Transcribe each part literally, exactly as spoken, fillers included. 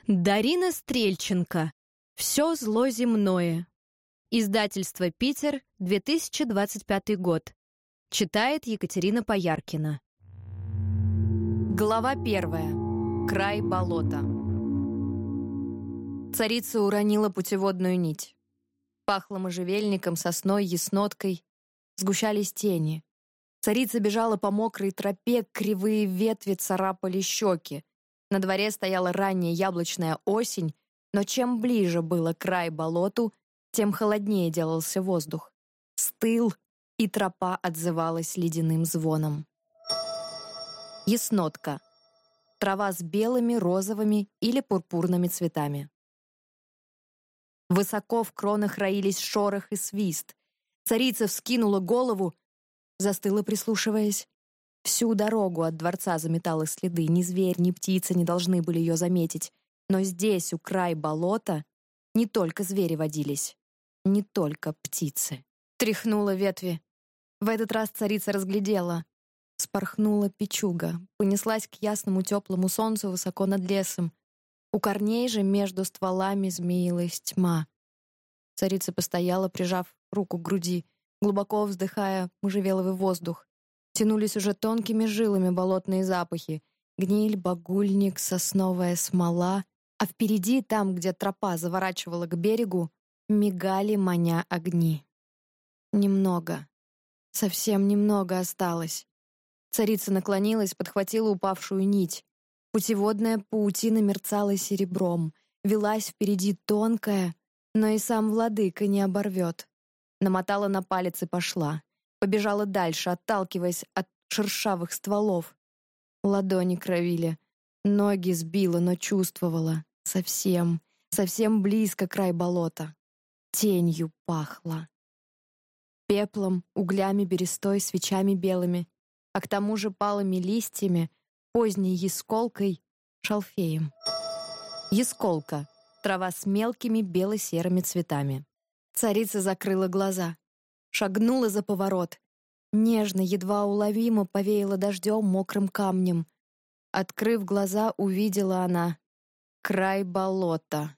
Дарина Стрельченко. «Все зло земное». Издательство «Питер», две тысячи двадцать пятый год. Читает Екатерина Пояркина. Глава первая. Край болота. Царица уронила путеводную нить. Пахло можжевельником, сосной, ясноткой. Сгущались тени. Царица бежала по мокрой тропе, кривые ветви царапали щеки. На дворе стояла ранняя яблочная осень, но чем ближе было край болоту, тем холоднее делался воздух. Стыл, и тропа отзывалась ледяным звоном. Яснотка. Трава с белыми, розовыми или пурпурными цветами. Высоко в кронах роились шорох и свист. Царица вскинула голову, застыла, прислушиваясь. Всю дорогу от дворца заметала следы. Ни зверь, ни птица не должны были ее заметить. Но здесь, у края болота, не только звери водились, не только птицы. Тряхнула ветви. В этот раз царица разглядела. Спорхнула печуга, понеслась к ясному теплому солнцу высоко над лесом. У корней же между стволами змеилась тьма. Царица постояла, прижав руку к груди, глубоко вздыхая можжевеловый воздух. Тянулись уже тонкими жилами болотные запахи: гниль, багульник, сосновая смола, а впереди, там, где тропа заворачивала к берегу, мигали, маня, огни. Немного, совсем немного осталось. Царица наклонилась, подхватила упавшую нить. Путеводная паутина мерцала серебром, велась впереди тонкая, но и сам владыка не оборвет. Намотала на палец и пошла. Побежала дальше, отталкиваясь от шершавых стволов. Ладони кровили, ноги сбила, но чувствовала. Совсем, совсем близко край болота. Тенью пахло. Пеплом, углями берестой, свечами белыми, а к тому же палыми листьями, поздней ясколкой, шалфеем. Ясколка — трава с мелкими бело-серыми цветами. Царица закрыла глаза. Шагнула за поворот. Нежно, едва уловимо повеяло дождем мокрым камнем. Открыв глаза, увидела она край болота.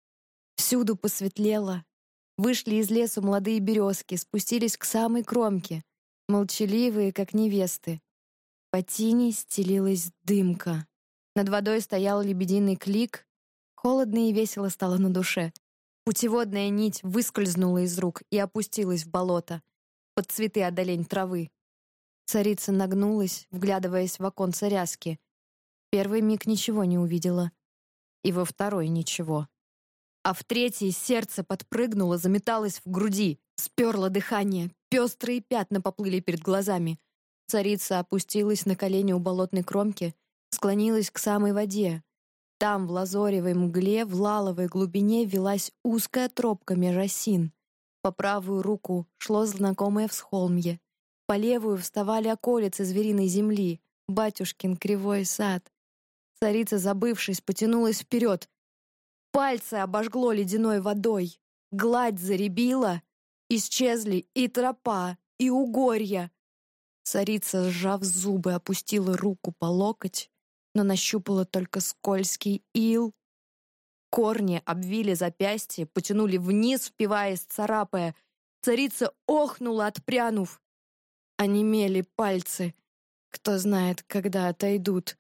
Всюду посветлело. Вышли из леса молодые березки, спустились к самой кромке, молчаливые, как невесты. По тени стелилась дымка. Над водой стоял лебединый клик. Холодно и весело стало на душе. Путеводная нить выскользнула из рук и опустилась в болото, под цветы одолень травы. Царица нагнулась, вглядываясь в оконце ряски. Первый миг ничего не увидела, и во второй ничего. А в третий сердце подпрыгнуло, заметалось в груди, сперло дыхание, пестрые пятна поплыли перед глазами. Царица опустилась на колени у болотной кромки, склонилась к самой воде. Там, в лазоревой мгле, в лаловой глубине велась узкая тропка меж осин. По правую руку шло знакомое всхолмье. По левую вставали околицы звериной земли, батюшкин кривой сад. Царица, забывшись, потянулась вперед. Пальцы обожгло ледяной водой. Гладь заребила. Исчезли и тропа, и угорья. Царица, сжав зубы, опустила руку по локоть, но нащупала только скользкий ил. Корни обвили запястье, потянули вниз, впиваясь, царапая. Царица охнула, отпрянув. Онемели пальцы. Кто знает, когда отойдут.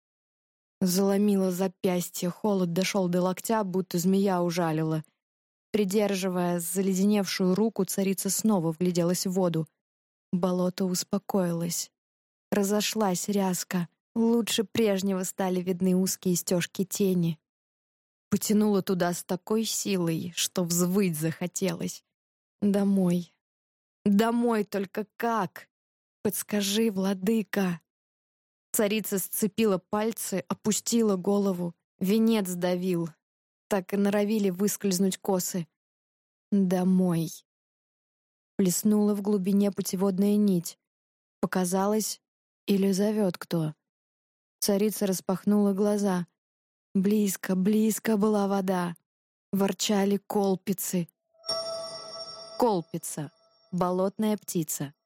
Заломила запястье, холод дошел до локтя, будто змея ужалила. Придерживая заледеневшую руку, царица снова вгляделась в воду. Болото успокоилось. Разошлась ряска. Лучше прежнего стали видны узкие стежки тени. Потянула туда с такой силой, что взвыть захотелось. Домой. Домой, только как? Подскажи, владыка. Царица сцепила пальцы, опустила голову. Венец давил. Так и норовили выскользнуть косы. Домой. Плеснула в глубине путеводная нить. Показалось, или зовет кто. Царица распахнула глаза. Близко, близко была вода. Ворчали колпицы. Колпица. Болотная птица.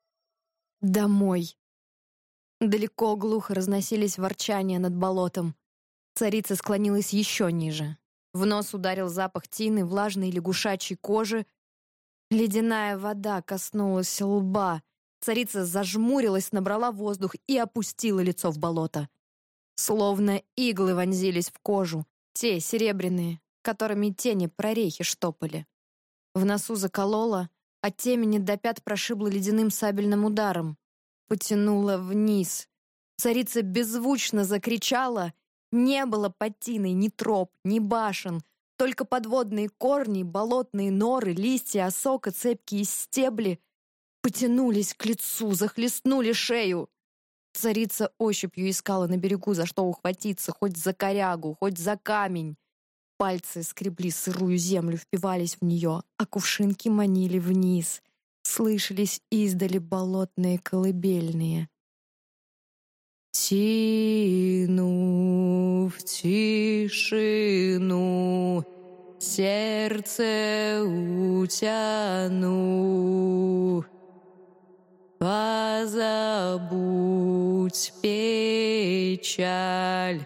Домой. Далеко глухо разносились ворчания над болотом. Царица склонилась еще ниже. В нос ударил запах тины, влажной лягушачьей кожи. Ледяная вода коснулась лба. Царица зажмурилась, набрала воздух и опустила лицо в болото. Словно иглы вонзились в кожу, те серебряные, которыми тени прорехи штопали. В носу заколола, от темени до пят прошибло ледяным сабельным ударом. Потянула вниз. Царица беззвучно закричала. Не было под тиной ни троп, ни башен, только подводные корни, болотные норы, листья, осока, цепкие стебли потянулись к лицу, захлестнули шею. Царица ощупью искала на берегу, за что ухватиться, хоть за корягу, хоть за камень. Пальцы скребли сырую землю, впивались в нее, а кувшинки манили вниз. Слышались издали болотные колыбельные. Тину в тишину, сердце утяну. Позабудь печаль,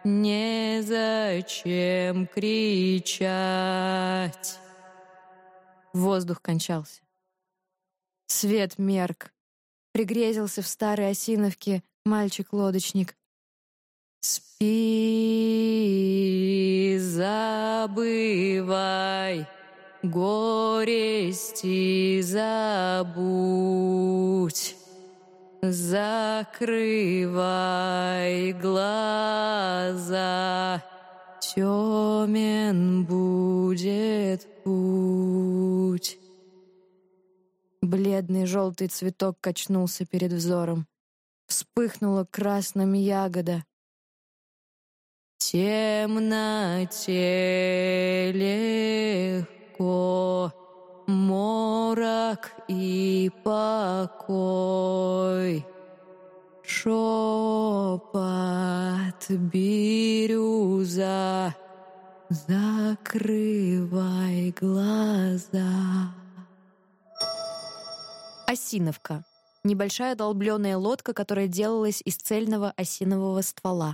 незачем кричать. Воздух кончался. Свет мерк. Пригрезился в старой осиновке мальчик-лодочник. Спи, забывай, горести забудь. Закрывай глаза, тёмен будет путь. Бледный желтый цветок качнулся перед взором. Вспыхнула красным ягода. В темноте легко, морок и покой. Шепот бирюза, закрывай глаза. Осиновка. Небольшая долбленная лодка, которая делалась из цельного осинового ствола.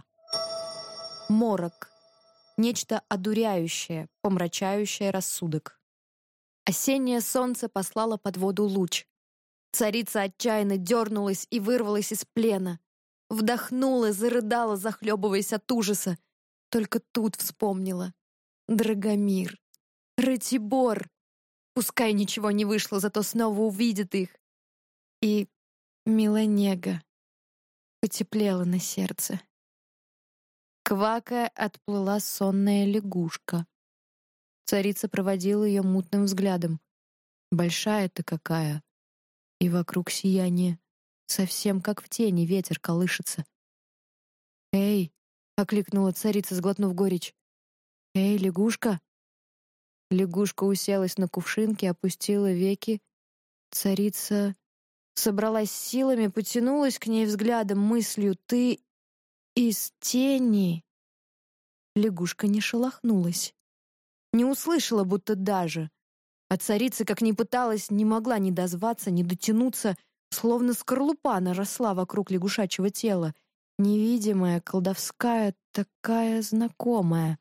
Морок. Нечто одуряющее, помрачающее рассудок. Осеннее солнце послало под воду луч. Царица отчаянно дернулась и вырвалась из плена. Вдохнула, зарыдала, захлебываясь от ужаса. Только тут вспомнила. Драгомир. Ратибор. Пускай ничего не вышло, зато снова увидит их. И Милонега. Потеплело на сердце. Квакая отплыла сонная лягушка. Царица проводила ее мутным взглядом. Большая-то какая. И вокруг сияние. Совсем как в тени ветер колышется. «Эй!» — окликнула царица, сглотнув горечь. «Эй, лягушка!» Лягушка уселась на кувшинке, опустила веки. Царица собралась силами, потянулась к ней взглядом, мыслью: «Ты из тени!» Лягушка не шелохнулась. Не услышала, будто даже. А царица, как ни пыталась, не могла ни дозваться, ни дотянуться, словно скорлупа наросла вокруг лягушачьего тела. Невидимая, колдовская, такая знакомая.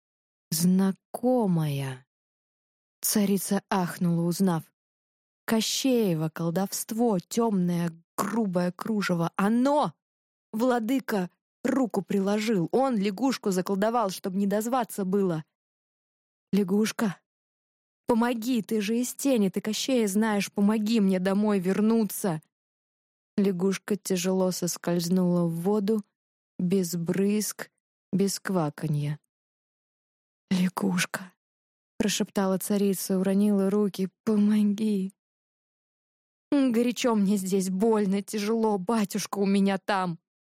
Знакомая. Царица ахнула, узнав. Кощеево колдовство, темное, грубое кружево. Оно! Владыка руку приложил. Он лягушку заколдовал, чтобы не дозваться было. Лягушка, помоги, ты же из тени, ты Кощея знаешь, помоги мне домой вернуться. Лягушка тяжело соскользнула в воду, без брызг, без кваканья. «Лягушка», — прошептала царица, уронила руки, — «помоги». «Горячо мне здесь, больно, тяжело, батюшка у меня там».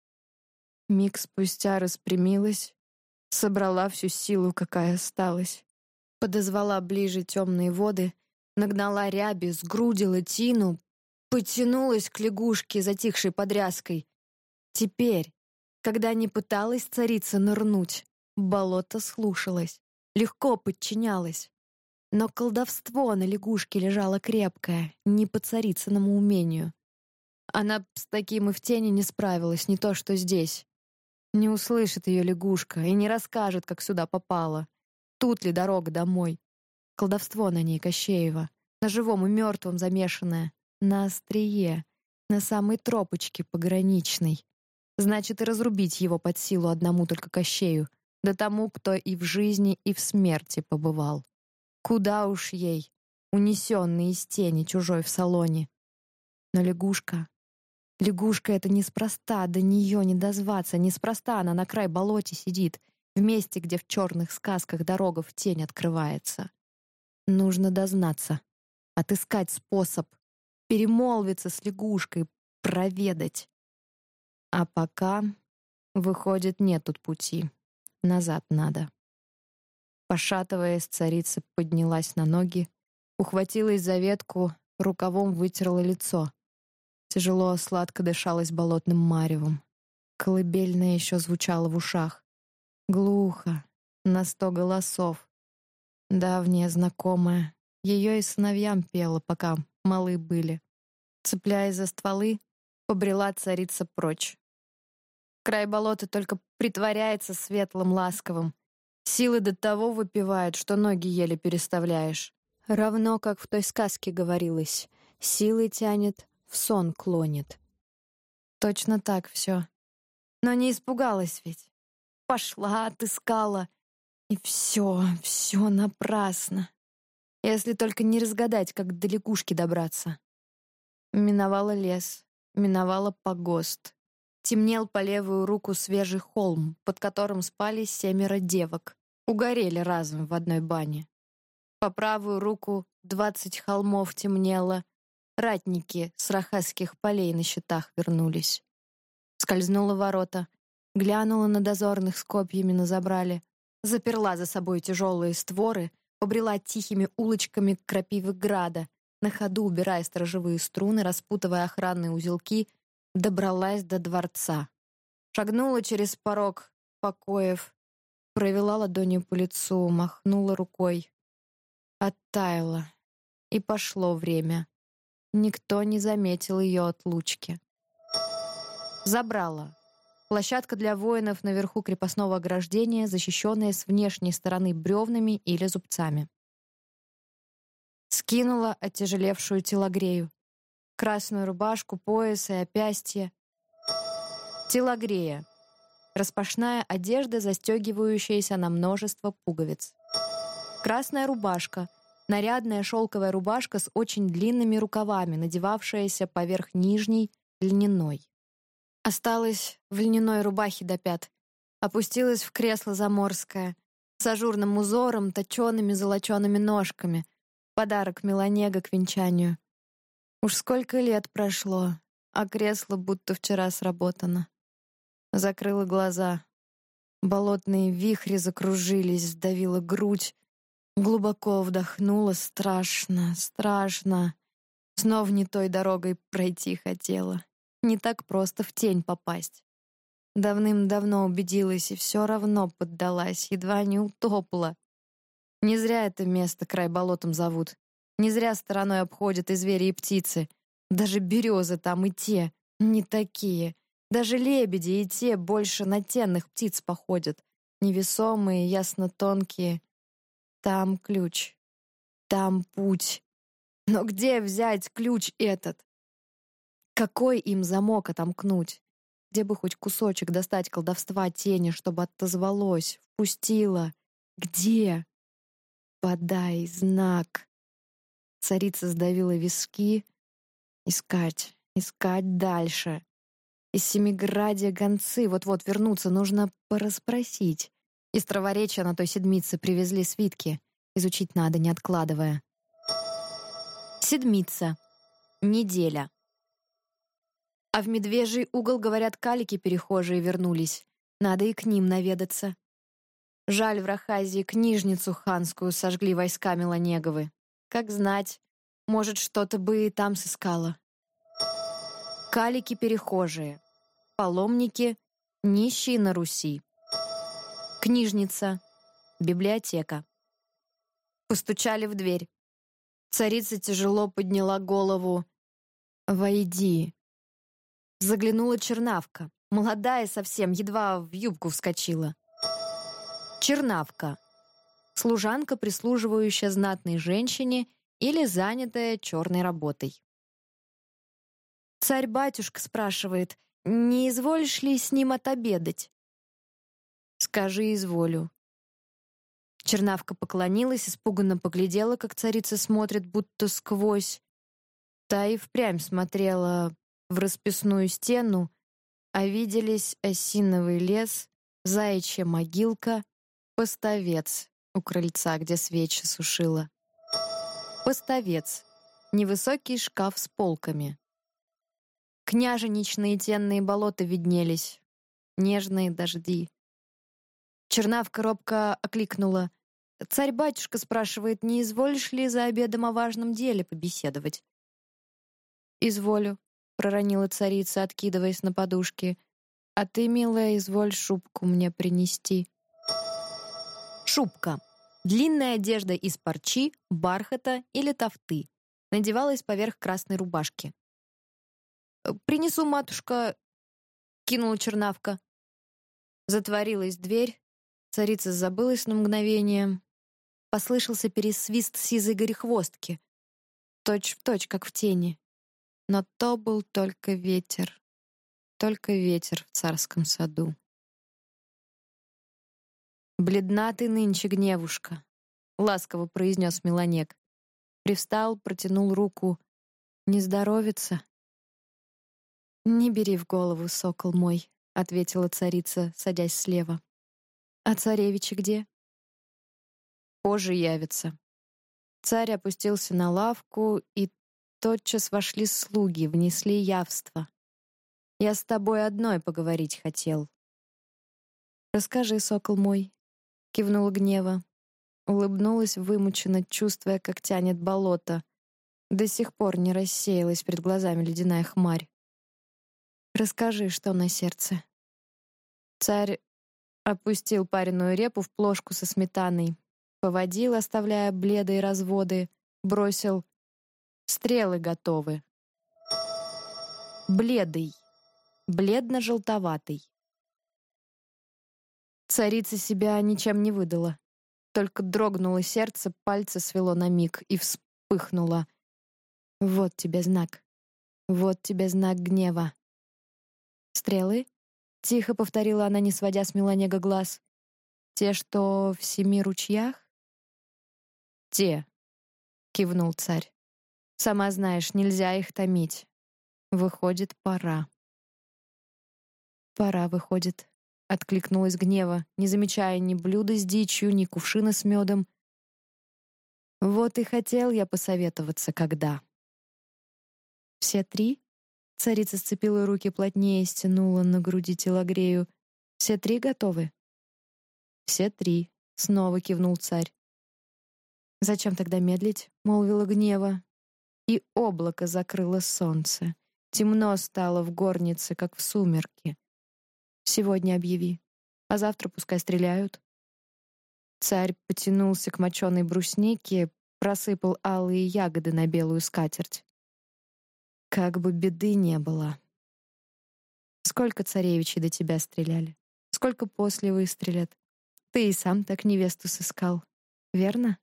Миг спустя распрямилась, собрала всю силу, какая осталась. Подозвала ближе темные воды, нагнала ряби, сгрудила тину, потянулась к лягушке, затихшей под ряской. Теперь, когда не пыталась царица нырнуть, болото слушалось, легко подчинялось. Но колдовство на лягушке лежало крепкое, не по царицыному умению. Она с таким и в тени не справилась, не то что здесь. Не услышит ее лягушка и не расскажет, как сюда попала. Тут ли дорога домой? Колдовство на ней Кощеева, на живом и мертвом замешанное, на острие, на самой тропочке пограничной. Значит, и разрубить его под силу одному только Кощею, да тому, кто и в жизни, и в смерти побывал. Куда уж ей, унесенной из тени чужой в салоне. Но лягушка... Лягушка — это неспроста, до нее не дозваться, неспроста она на край болоте сидит, в месте, где в черных сказках дорога в тень открывается. Нужно дознаться, отыскать способ, перемолвиться с лягушкой, проведать. А пока, выходит, нет тут пути, назад надо. Пошатываясь, царица поднялась на ноги, ухватилась за ветку, рукавом вытерла лицо. Тяжело, сладко дышалось болотным маревом. Колыбельная еще звучала в ушах. Глухо, на сто голосов. Давняя знакомая. Ее и сыновьям пела, пока малы были. Цепляясь за стволы, побрела царица прочь. Край болота только притворяется светлым, ласковым. Силы до того выпивают, что ноги еле переставляешь. Равно, как в той сказке говорилось, силы тянет, в сон клонит. Точно так все. Но не испугалась ведь. Пошла, отыскала. И все, все напрасно. Если только не разгадать, как до лягушки добраться. Миновала лес, миновала погост. Темнел по левую руку свежий холм, под которым спали семеро девок. Угорели разом в одной бане. По правую руку двадцать холмов темнело. Ратники с рахасских полей на щитах вернулись. Скользнула в ворота, глянула на дозорных с копьями на забрале, заперла за собой тяжелые створы, побрела тихими улочками к крапиве града, на ходу убирая сторожевые струны, распутывая охранные узелки, добралась до дворца. Шагнула через порог покоев, провела ладонью по лицу, махнула рукой. Оттаяла, и пошло время. Никто не заметил ее отлучки. Забрала. Площадка для воинов наверху крепостного ограждения, защищенная с внешней стороны бревнами или зубцами. Скинула оттяжелевшую телогрею. Красную рубашку, пояс и опястье. Телогрея. Распашная одежда, застегивающаяся на множество пуговиц. Красная рубашка. Нарядная шелковая рубашка с очень длинными рукавами, надевавшаяся поверх нижней, льняной. Осталась в льняной рубахе до пят. Опустилась в кресло заморское, с ажурным узором, точеными золочеными ножками. Подарок Меланега к венчанию. Уж сколько лет прошло, а кресло будто вчера сработано. Закрыла глаза. Болотные вихри закружились, сдавила грудь. Глубоко вдохнула, страшно, страшно. Снова не той дорогой пройти хотела. Не так просто в тень попасть. Давным-давно убедилась и все равно поддалась, едва не утопла. Не зря это место край болотом зовут. Не зря стороной обходят и звери, и птицы. Даже березы там и те не такие. Даже лебеди и те больше на тенных птиц походят. Невесомые, ясно тонкие. Там ключ. Там путь. Но где взять ключ этот? Какой им замок отомкнуть? Где бы хоть кусочек достать колдовства тени, чтобы отозвалось, впустило? Где? Подай знак. Царица сдавила виски. Искать, искать дальше. Из Семиградия гонцы вот-вот вернутся, нужно порасспросить. Из Траворечья на той седмице привезли свитки. Изучить надо, не откладывая. Седмица. Неделя. А в Медвежий угол, говорят, калики перехожие вернулись. Надо и к ним наведаться. Жаль, в Рахазии книжницу ханскую сожгли войска Меланеговы. Как знать, может, что-то бы и там сыскала. Калики перехожие. Паломники, нищие на Руси. Книжница, библиотека. Постучали в дверь. Царица тяжело подняла голову. «Войди». Заглянула чернавка, Молодая совсем, едва в юбку вскочила. Чернавка. Служанка, прислуживающая знатной женщине или занятая черной работой. Царь-батюшка спрашивает, не изволишь ли с ним отобедать? Скажи, изволю. Чернавка поклонилась, испуганно поглядела, как царица смотрит, будто сквозь. Та и впрямь смотрела в расписную стену, а виделись осиновый лес, заячья могилка, поставец у крыльца, где свечи сушила. Поставец — невысокий шкаф с полками. Княженичные тенные болота виднелись, нежные дожди. Чернавка робко окликнула. «Царь-батюшка спрашивает, не изволишь ли за обедом о важном деле побеседовать?» «Изволю», — проронила царица, откидываясь на подушки. «А ты, милая, изволь шубку мне принести». Шубка. Длинная одежда из парчи, бархата или тафты. Надевалась поверх красной рубашки. «Принесу, матушка», — кинула Чернавка. Затворилась дверь. Царица забылась на мгновение. Послышался пересвист сизой горехвостки. Точь в точь, как в тени. Но то был только ветер. Только ветер в царском саду. «Бледна ты нынче, гневушка», — ласково произнес Меланек. Привстал, протянул руку. «Не здоровится?» «Не бери в голову, сокол мой», — ответила царица, садясь слева. «А царевичи где?» «Позже явится». Царь опустился на лавку, и тотчас вошли слуги, внесли явство. «Я с тобой одной поговорить хотел». «Расскажи, сокол мой», — кивнула Гнева. Улыбнулась вымученно, чувствуя, как тянет болото. До сих пор не рассеялась перед глазами ледяная хмарь. «Расскажи, что на сердце». Царь опустил пареную репу в плошку со сметаной, поводил, оставляя бледые разводы, бросил: «Стрелы готовы». Бледый, бледно-желтоватый. Царица себя ничем не выдала. Только дрогнуло сердце, пальцы свело на миг и вспыхнуло. «Вот тебе знак. Вот тебе знак гнева». «Стрелы?» — тихо повторила она, не сводя с Меланега глаз. «Те, что в семи ручьях?» «Те», — кивнул царь. «Сама знаешь, нельзя их томить. Выходит, пора». «Пора, выходит», — откликнулась Гнева, не замечая ни блюда с дичью, ни кувшина с медом. «Вот и хотел я посоветоваться, когда». «Все три?» — царица сцепила руки плотнее и стянула на груди телогрею. «Все три готовы?» «Все три», — снова кивнул царь. «Зачем тогда медлить?» — молвила Гнева. И облако закрыло солнце. Темно стало в горнице, как в сумерки. «Сегодня объяви, а завтра пускай стреляют». Царь потянулся к моченой бруснике, просыпал алые ягоды на белую скатерть. Как бы беды не было. Сколько царевичей до тебя стреляли? Сколько после выстрелят? Ты и сам так невесту сыскал, верно?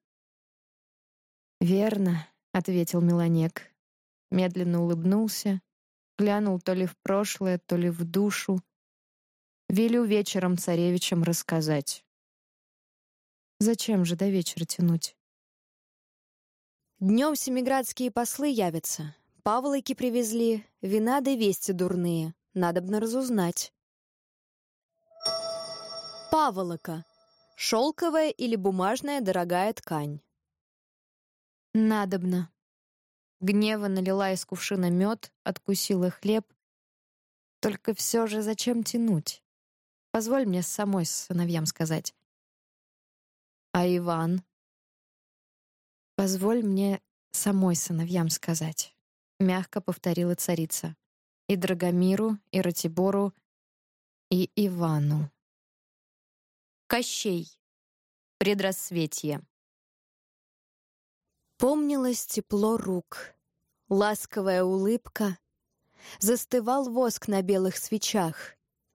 Верно, ответил Меланек. Медленно улыбнулся, глянул то ли в прошлое, то ли в душу. Велю вечером царевичам рассказать. Зачем же до вечера тянуть? Днем семиградские послы явятся. Павлыки привезли, вина да вести дурные. Надобно разузнать. Паволока. Шелковая или бумажная дорогая ткань. Надобно. Гнева налила из кувшина мед, откусила хлеб. Только все же зачем тянуть? Позволь мне самой сыновьям сказать. А Иван? Позволь мне самой сыновьям сказать. Мягко повторила царица. И Драгомиру, и Ратибору, и Ивану. Кощей. Предрассветье. Помнилось тепло рук, ласковая улыбка. Застывал воск на белых свечах.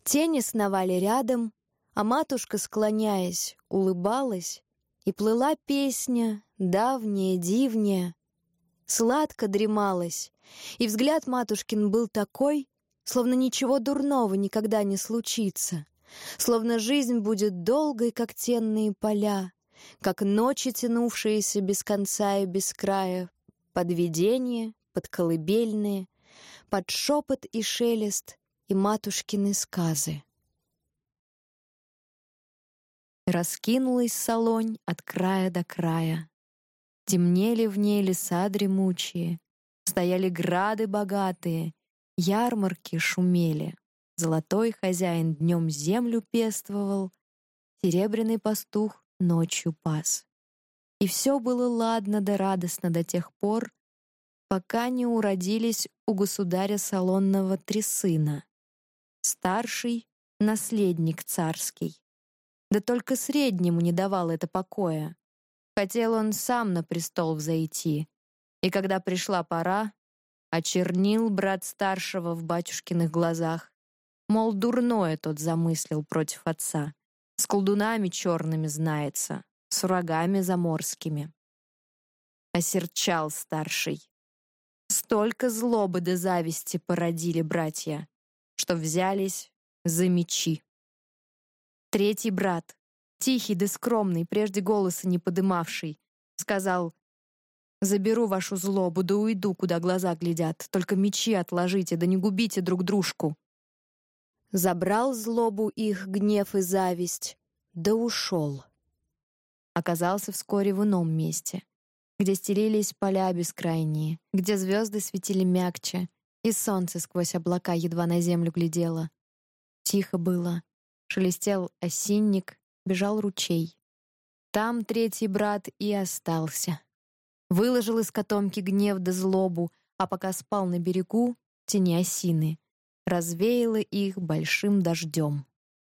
Тени сновали рядом, а матушка, склоняясь, улыбалась, и плыла песня, давняя, дивняя. Сладко дремалась, и взгляд матушкин был такой, словно ничего дурного никогда не случится, словно жизнь будет долгой, как тенные поля, как ночи, тянувшиеся без конца и без края, под видение, под колыбельные, под шепот и шелест и матушкины сказы. Раскинулась Солонь от края до края. Темнели в ней леса дремучие, стояли грады богатые, ярмарки шумели. Золотой хозяин днем землю пествовал, серебряный пастух ночью пас. И все было ладно да радостно до тех пор, пока не уродились у государя Солонного три сына. Старший — наследник царский. Да только среднему не давал это покоя. Хотел он сам на престол взойти, и когда пришла пора, очернил брат старшего в батюшкиных глазах, мол, дурное тот замыслил против отца, с колдунами черными знается, с врагами заморскими. Осерчал старший. Столько злобы да зависти породили братья, что взялись за мечи. Третий брат, тихий да скромный, прежде голоса не подымавший, сказал: «Заберу вашу злобу, да уйду, куда глаза глядят, только мечи отложите, да не губите друг дружку». Забрал злобу их гнев и зависть, да ушел. Оказался вскоре в ином месте, где стелились поля бескрайние, где звезды светили мягче, и солнце сквозь облака едва на землю глядело. Тихо было, шелестел осинник, бежал ручей. Там третий брат и остался. Выложил из котомки гнев да злобу, а пока спал на берегу, тени осины, развеяло их большим дождем.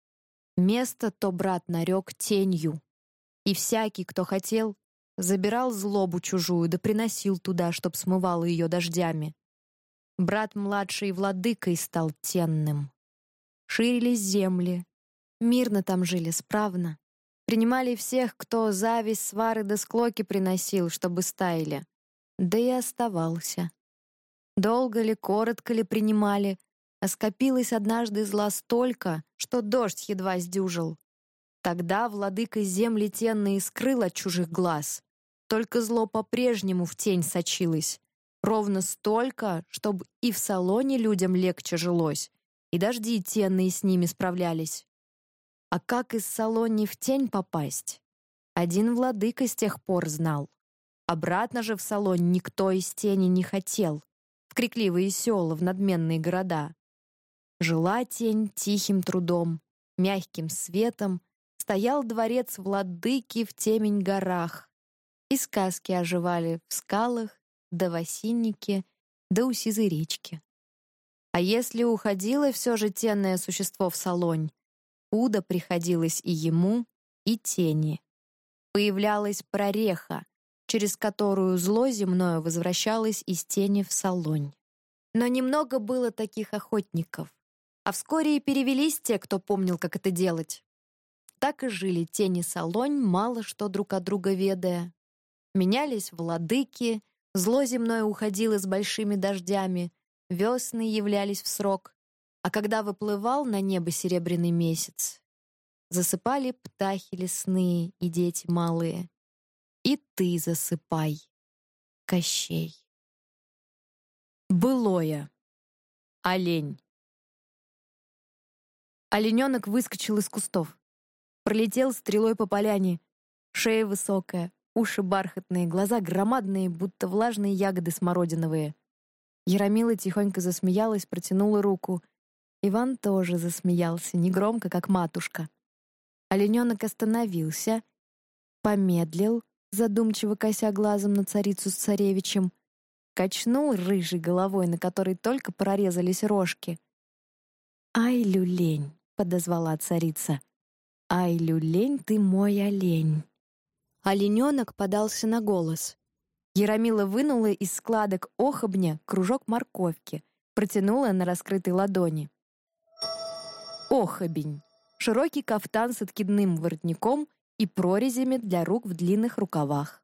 Место то брат нарек тенью, и всякий, кто хотел, забирал злобу чужую да приносил туда, чтоб смывало ее дождями. Брат младший владыкой стал тенным. Ширились земли, мирно там жили справно. Принимали всех, кто зависть, свары да склоки приносил, чтобы стаяли. Да и оставался. Долго ли, коротко ли принимали, а скопилось однажды зла столько, что дождь едва сдюжил. Тогда владыка земли тенные скрыл от чужих глаз. Только зло по-прежнему в тень сочилось. Ровно столько, чтобы и в Солоне людям легче жилось, и дожди тенные с ними справлялись. А как из Солони в тень попасть? Один владыка с тех пор знал. Обратно же в Солонь никто из тени не хотел, в крикливые села, в надменные города. Жила тень тихим трудом, мягким светом, стоял дворец владыки в темень горах, и сказки оживали в скалах, да в осиннике, да у сизой речки. А если уходило все же тенное существо в Солонь, худо приходилось и ему, и тени. Появлялась прореха, через которую зло земное возвращалось из тени в Солонь. Но немного было таких охотников, а вскоре и перевелись те, кто помнил, как это делать. Так и жили тени Солонь, мало что друг от друга ведая. Менялись владыки, зло земное уходило с большими дождями, весны являлись в срок, а когда выплывал на небо серебряный месяц, засыпали птахи лесные и дети малые. И ты засыпай, Кощей. Былое. Олень. Олененок выскочил из кустов. Пролетел стрелой по поляне. Шея высокая, уши бархатные, глаза громадные, будто влажные ягоды смородиновые. Яромила тихонько засмеялась, протянула руку. Иван тоже засмеялся, негромко, как матушка. Олененок остановился, помедлил, задумчиво кося глазом на царицу с царевичем, качнул рыжей головой, на которой только прорезались рожки. «Ай, люлень!» — подозвала царица. «Ай, люлень, ты мой олень!» Олененок подался на голос. Яромила вынула из складок охобня кружок морковки, протянула на раскрытой ладони. Охобень. Широкий кафтан с откидным воротником и прорезями для рук в длинных рукавах.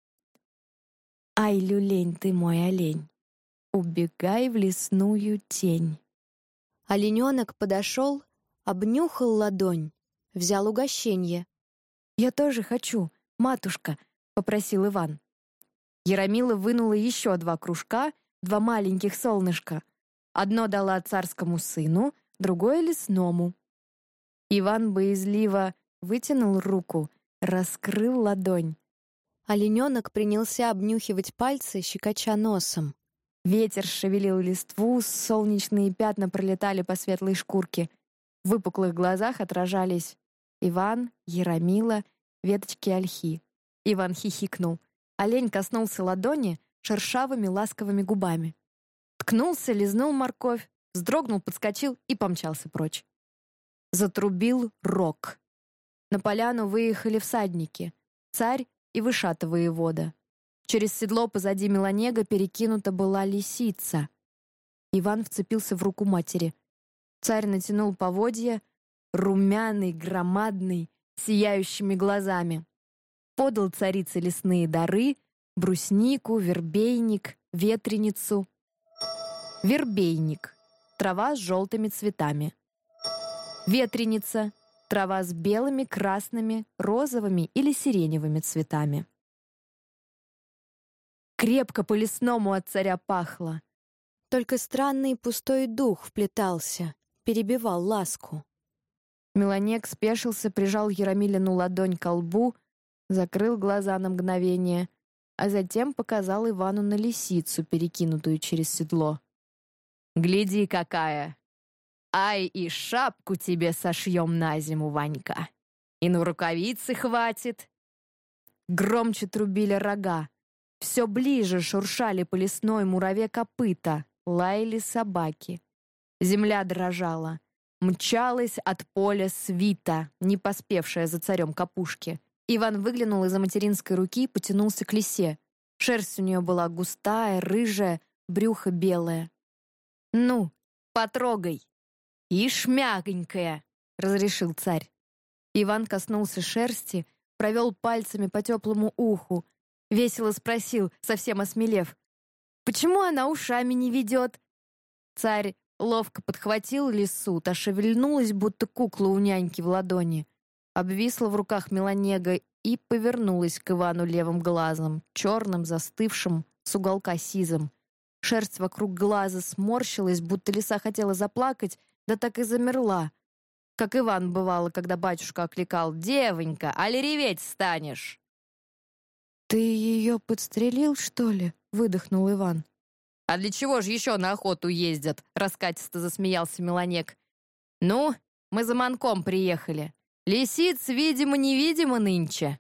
Ай, люлень ты мой олень, убегай в лесную тень. Олененок подошел, обнюхал ладонь, взял угощенье. «Я тоже хочу, матушка», — попросил Иван. Яромила вынула еще два кружка, два маленьких солнышка. Одно дала царскому сыну, другое — лесному. Иван боязливо вытянул руку, раскрыл ладонь. Олененок принялся обнюхивать пальцы, щекоча носом. Ветер шевелил листву, солнечные пятна пролетали по светлой шкурке. В выпуклых глазах отражались Иван, Яромила, веточки ольхи. Иван хихикнул. Олень коснулся ладони шершавыми ласковыми губами. Ткнулся, лизнул морковь, вздрогнул, подскочил и помчался прочь. Затрубил рог. На поляну выехали всадники, царь и вышата воевода. Через седло позади Меланега перекинута была лисица. Иван вцепился в руку матери. Царь натянул поводья, румяный, громадный, сияющими глазами. Подал царице лесные дары: бруснику, вербейник, ветреницу. Вербейник — трава с желтыми цветами. Ветреница — трава с белыми, красными, розовыми или сиреневыми цветами. Крепко по-лесному от царя пахло. Только странный пустой дух вплетался, перебивал ласку. Меланег спешился, прижал Яромилину ладонь ко лбу, закрыл глаза на мгновение, а затем показал Ивану на лисицу, перекинутую через седло. «Гляди, какая! Ай, и шапку тебе сошьем на зиму, Ванька! И на рукавицы хватит!» Громче трубили рога. Все ближе шуршали по лесной мураве копыта, лаяли собаки. Земля дрожала. Мчалась от поля свита, не поспевшая за царем к опушке. Иван выглянул из-за материнской руки и потянулся к лисе. Шерсть у нее была густая, рыжая, брюхо белое. «Ну, потрогай!» «Ишь, мягонькая!» — разрешил царь. Иван коснулся шерсти, провел пальцами по теплому уху, весело спросил, совсем осмелев: «Почему она ушами не ведет?» Царь ловко подхватил лису, та шевельнулась, будто кукла у няньки в ладони, обвисла в руках Меланега и повернулась к Ивану левым глазом, черным, застывшим, с уголка сизым. Шерсть вокруг глаза сморщилась, будто лиса хотела заплакать, да так и замерла. Как Иван бывало, когда батюшка окликал: «Девонька, али реветь станешь?» «Ты ее подстрелил, что ли?» — выдохнул Иван. «А для чего же еще на охоту ездят?» — раскатисто засмеялся Меланег. «Ну, мы за манком приехали. Лисиц, видимо-невидимо нынче».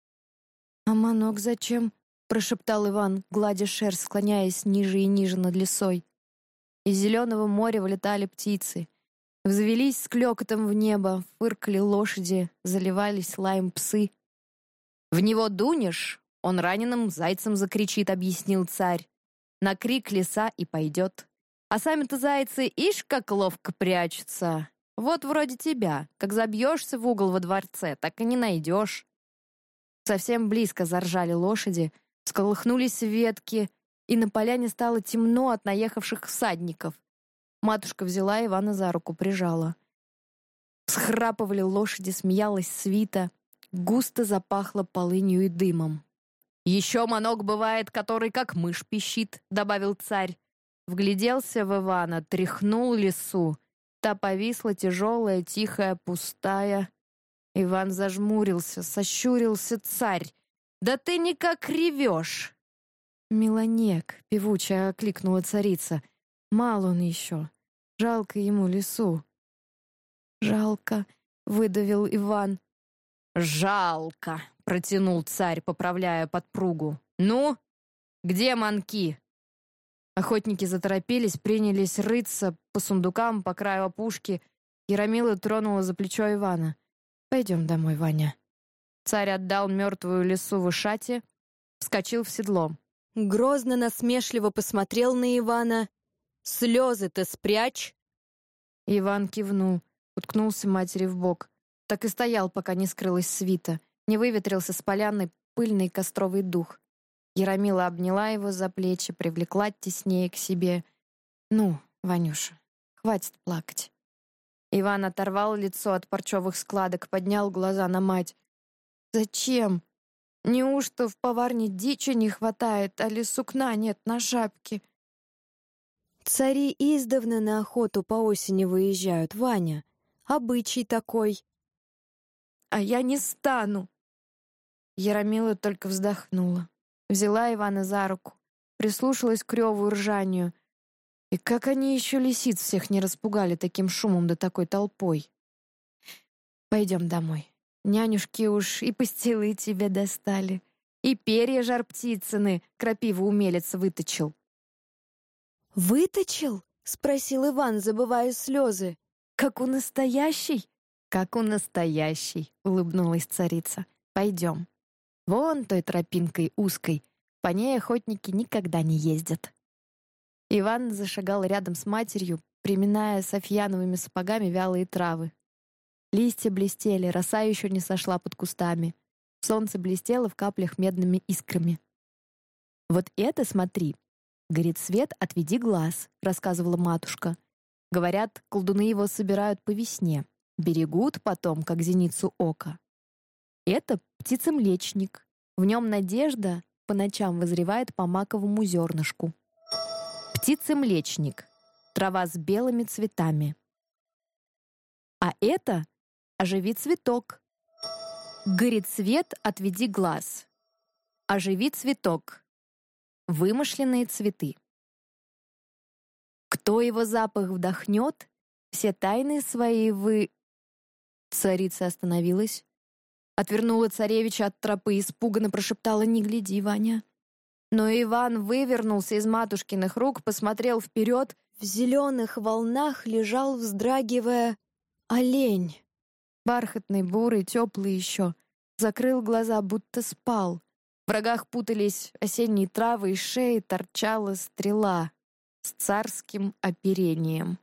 «А манок зачем?» — прошептал Иван, гладя шерсть, склоняясь ниже и ниже над лесой. Из зеленого моря вылетали птицы. Взвелись с клёкотом в небо, фыркали лошади, заливались лаем псы. «В него дунешь, он раненым зайцем закричит», — объяснил царь. «На крик лиса и пойдет. А сами-то зайцы, ишь, как ловко прячутся. Вот вроде тебя, как забьешься в угол во дворце, так и не найдешь». Совсем близко заржали лошади, всколыхнулись ветки, и на поляне стало темно от наехавших всадников. Матушка взяла Ивана за руку, прижала. Всхрапывали лошади, смеялась свита, густо запахло полынью и дымом. «Еще манок бывает, который как мышь пищит», — добавил царь. Вгляделся в Ивана, тряхнул лису. Та повисла тяжелая, тихая, пустая. Иван зажмурился, сощурился. Царь: «Да ты никак ревешь!» «Меланег», — певуче окликнула царица. «Мал он еще. Жалко ему лису». «Жалко», — выдавил Иван. «Жалко», — протянул царь, поправляя подпругу. «Ну, где манки?» Охотники заторопились, принялись рыться по сундукам, по краю опушки. Яромила тронула за плечо Ивана. «Пойдем домой, Ваня». Царь отдал мертвую лису вышате, вскочил в седло. Грозно насмешливо посмотрел на Ивана. «Слезы-то спрячь!» Иван кивнул, уткнулся матери в бок. Так и стоял, пока не скрылась свита, не выветрился с поляны пыльный костровый дух. Яромила обняла его за плечи, привлекла теснее к себе. «Ну, Ванюша, хватит плакать». Иван оторвал лицо от парчевых складок, поднял глаза на мать. «Зачем? Неужто в поварне дичи не хватает, али сукна нет на шапке?» «Цари издавна на охоту по осени выезжают, Ваня. Обычай такой». «А я не стану!» Яромила только вздохнула. Взяла Ивана за руку, прислушалась к реву и ржанию. И как они еще лисиц всех не распугали таким шумом да такой толпой. «Пойдем домой. Нянюшки уж и постелы тебе достали, и перья жар-птицыны крапива умелец выточил». «Выточил?» — спросил Иван, забывая слезы. «Как у настоящей?» «Как у настоящей», — улыбнулась царица. «Пойдем. Вон той тропинкой узкой. По ней охотники никогда не ездят». Иван зашагал рядом с матерью, приминая софьяновыми сапогами вялые травы. Листья блестели, роса еще не сошла под кустами. Солнце блестело в каплях медными искрами. «Вот это смотри! Горит свет, отведи глаз», — рассказывала матушка. «Говорят, колдуны его собирают по весне, берегут потом, как зеницу ока. Это птица-млечник. В нем надежда по ночам вызревает по маковому зернышку. Птица-млечник. Трава с белыми цветами. А это оживи цветок. Горит свет, отведи глаз. Оживи цветок. Вымышленные цветы. Кто его запах вдохнет, все тайны свои вы...» Царица остановилась, отвернула царевича от тропы, испуганно прошептала: «Не гляди, Ваня». Но Иван вывернулся из матушкиных рук, посмотрел вперед. В зеленых волнах лежал, вздрагивая, олень. Бархатный, бурый, теплый еще. Закрыл глаза, будто спал. В рогах путались осенние травы, из шеи торчала стрела с царским оперением.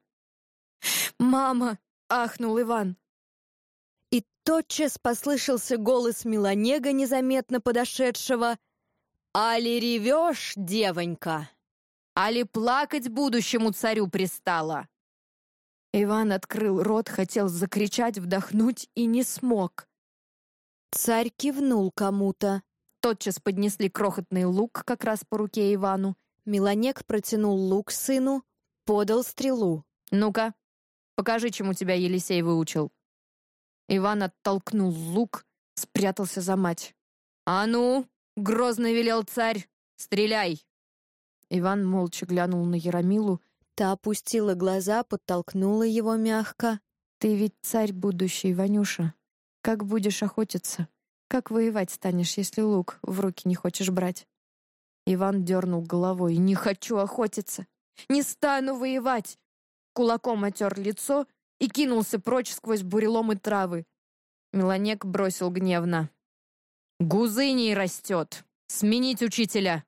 «Мама!» — ахнул Иван. И тотчас послышался голос Милонега, незаметно подошедшего: «Али ревешь, девонька? Али плакать будущему царю пристала?» Иван открыл рот, хотел закричать, вдохнуть и не смог. Царь кивнул кому-то. Тотчас поднесли крохотный лук как раз по руке Ивану. Милонег протянул лук сыну, подал стрелу. «Ну-ка, покажи, чему тебя Елисей выучил». Иван оттолкнул лук, спрятался за мать. «А ну!» — грозно велел царь. «Стреляй!» Иван молча глянул на Яромилу. Та опустила глаза, подтолкнула его мягко. «Ты ведь царь будущий, Ванюша. Как будешь охотиться? Как воевать станешь, если лук в руки не хочешь брать?» Иван дернул головой. «Не хочу охотиться! Не стану воевать!» Кулаком отер лицо и кинулся прочь сквозь бурелом и травы. Милонег бросил гневно: «Гузыней растет! Сменить учителя!»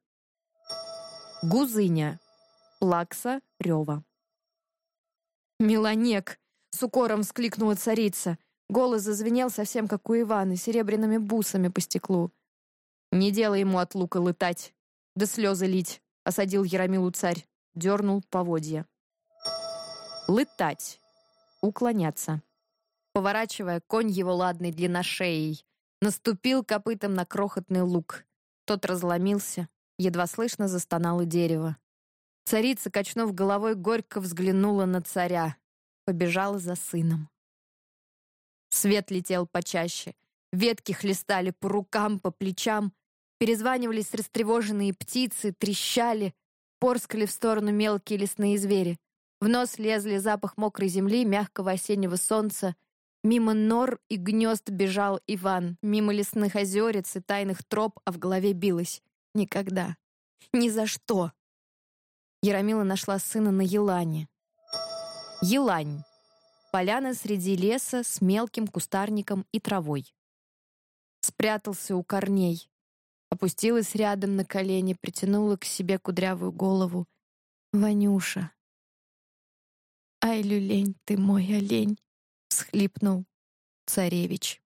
Гузыня. Плакса рева. «Милонег!» — с укором вскликнула царица. Голос зазвенел совсем как у Ивана, серебряными бусами по стеклу. «Не делай ему от лука лытать, да слезы лить», — осадил Яромилу царь, дернул поводья. Лытать. Уклоняться. Поворачивая, конь его ладный длинношеей наступил копытом на крохотный лук. Тот разломился, едва слышно застонало дерево. Царица, качнув головой, горько взглянула на царя, побежала за сыном. Свет летел почаще, ветки хлестали по рукам, по плечам, перезванивались растревоженные птицы, трещали, порскали в сторону мелкие лесные звери. В нос лезли запах мокрой земли, мягкого осеннего солнца. Мимо нор и гнезд бежал Иван, мимо лесных озерец и тайных троп, а в голове билось: «Никогда! Ни за что!» Яромила нашла сына на елане. Елань. Поляна среди леса с мелким кустарником и травой. Спрятался у корней. Опустилась рядом на колени, притянула к себе кудрявую голову. «Ванюша! Ай, люлень ты мой олень!» всхлипнул царевич.